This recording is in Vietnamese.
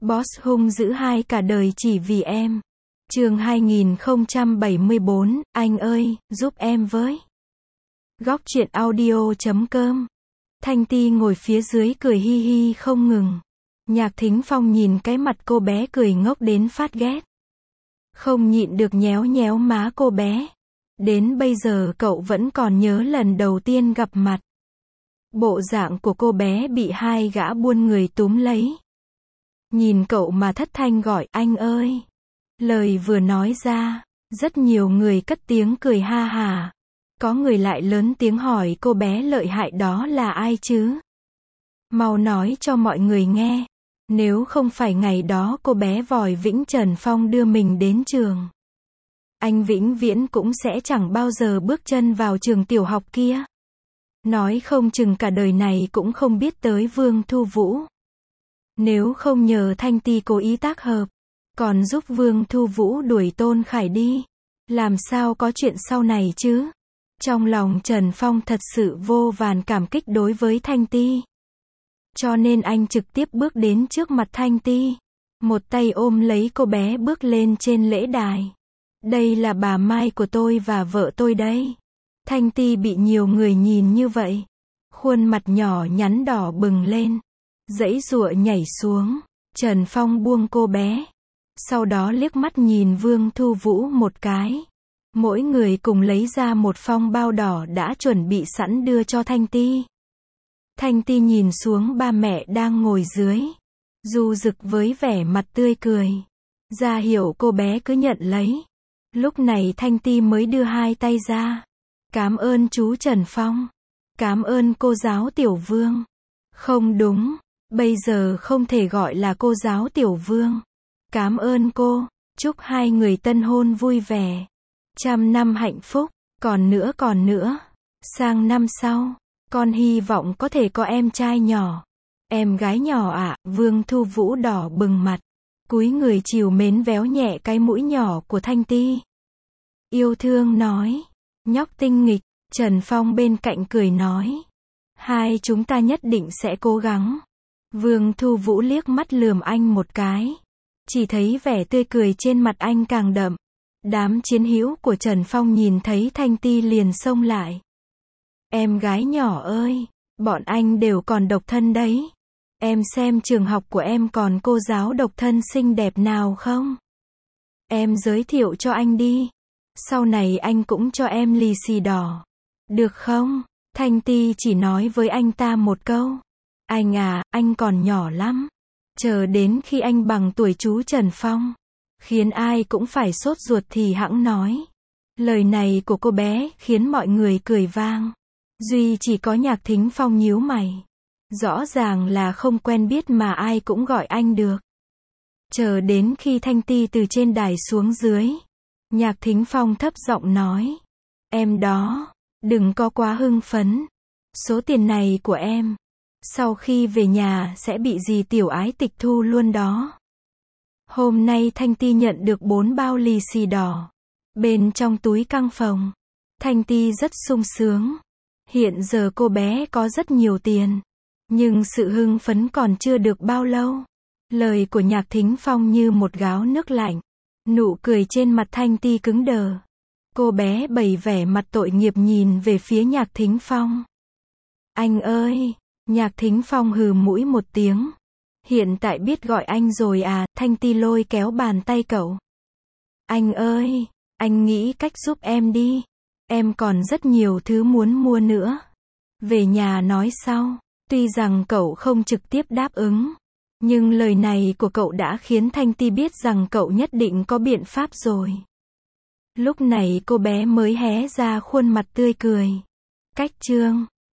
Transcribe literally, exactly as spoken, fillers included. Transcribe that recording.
Boss hung dữ hai cả đời chỉ vì em. Chương hai nghìn không trăm bảy mươi bốn, anh ơi, giúp em với. Góc truyện audio chấm com. Thanh Ti ngồi phía dưới cười hi hi không ngừng. Nhạc Thính Phong nhìn cái mặt cô bé cười ngốc đến phát ghét. Không nhịn được nhéo nhéo má cô bé. Đến bây giờ cậu vẫn còn nhớ lần đầu tiên gặp mặt. Bộ dạng của cô bé bị hai gã buôn người túm lấy. Nhìn cậu mà thất thanh gọi anh ơi. Lời vừa nói ra, rất nhiều người cất tiếng cười ha hà. Có người lại lớn tiếng hỏi cô bé lợi hại đó là ai chứ? Mau nói cho mọi người nghe. Nếu không phải ngày đó cô bé vòi Vĩnh Trần Phong đưa mình đến trường, anh vĩnh viễn cũng sẽ chẳng bao giờ bước chân vào trường tiểu học kia. Nói không chừng cả đời này cũng không biết tới Vương Thu Vũ. Nếu không nhờ Thanh Ti cố ý tác hợp, còn giúp Vương Thu Vũ đuổi Tôn Khải đi, làm sao có chuyện sau này chứ? Trong lòng Trần Phong thật sự vô vàn cảm kích đối với Thanh Ti. Cho nên anh trực tiếp bước đến trước mặt Thanh Ti, một tay ôm lấy cô bé bước lên trên lễ đài. Đây là bà Mai của tôi và vợ tôi đấy. Thanh Ti bị nhiều người nhìn như vậy, khuôn mặt nhỏ nhắn đỏ bừng lên, giãy giụa nhảy xuống. Trần Phong buông cô bé, sau đó liếc mắt nhìn Vương Thu Vũ một cái. Mỗi người cùng lấy ra một phong bao đỏ đã chuẩn bị sẵn đưa cho Thanh Ti. Thanh Ti nhìn xuống ba mẹ đang ngồi dưới, du rực với vẻ mặt tươi cười, ra hiệu cô bé cứ nhận lấy. Lúc này Thanh Ti mới đưa hai tay ra. Cảm ơn chú Trần Phong. Cảm ơn cô giáo Tiểu Vương. Không đúng, bây giờ không thể gọi là cô giáo Tiểu Vương. Cảm ơn cô, chúc hai người tân hôn vui vẻ, trăm năm hạnh phúc, còn nữa còn nữa. Sang năm sau, con hy vọng có thể có em trai nhỏ. Em gái nhỏ ạ, à, Vương Thu Vũ đỏ bừng mặt, cúi người trìu mến véo nhẹ cái mũi nhỏ của Thanh Ti. Yêu thương nói, nhóc tinh nghịch. Trần Phong bên cạnh cười nói, hai chúng ta nhất định sẽ cố gắng. Vương Thu Vũ liếc mắt lườm anh một cái, chỉ thấy vẻ tươi cười trên mặt anh càng đậm. Đám chiến hữu của Trần Phong nhìn thấy Thanh Ti liền xông lại. Em gái nhỏ ơi, bọn anh đều còn độc thân đấy. Em xem trường học của em còn cô giáo độc thân xinh đẹp nào không? Em giới thiệu cho anh đi. Sau này anh cũng cho em lì xì đỏ. Được không? Thanh Ti chỉ nói với anh ta một câu. Anh à, anh còn nhỏ lắm. Chờ đến khi anh bằng tuổi chú Trần Phong, khiến ai cũng phải sốt ruột thì hẵng nói. Lời này của cô bé khiến mọi người cười vang. Duy chỉ có Nhạc Thính Phong nhíu mày. Rõ ràng là không quen biết mà ai cũng gọi anh được. Chờ đến khi Thanh Ti từ trên đài xuống dưới, Nhạc Thính Phong thấp giọng nói. Em đó, đừng có quá hưng phấn. Số tiền này của em, sau khi về nhà sẽ bị dì Tiểu Ái tịch thu luôn đó. Hôm nay Thanh Ti nhận được bốn bao lì xì đỏ. Bên trong túi căng phòng, Thanh Ti rất sung sướng. Hiện giờ cô bé có rất nhiều tiền. Nhưng sự hưng phấn còn chưa được bao lâu. Lời của Nhạc Thính Phong như một gáo nước lạnh. Nụ cười trên mặt Thanh Ti cứng đờ. Cô bé bày vẻ mặt tội nghiệp nhìn về phía Nhạc Thính Phong. Anh ơi! Nhạc Thính Phong hừ mũi một tiếng. Hiện tại biết gọi anh rồi à? Thanh Ti lôi kéo bàn tay cậu. Anh ơi! Anh nghĩ cách giúp em đi. Em còn rất nhiều thứ muốn mua nữa. Về nhà nói sau. Tuy rằng cậu không trực tiếp đáp ứng, nhưng lời này của cậu đã khiến Thanh Ti biết rằng cậu nhất định có biện pháp rồi. Lúc này cô bé mới hé ra khuôn mặt tươi cười. Cách chương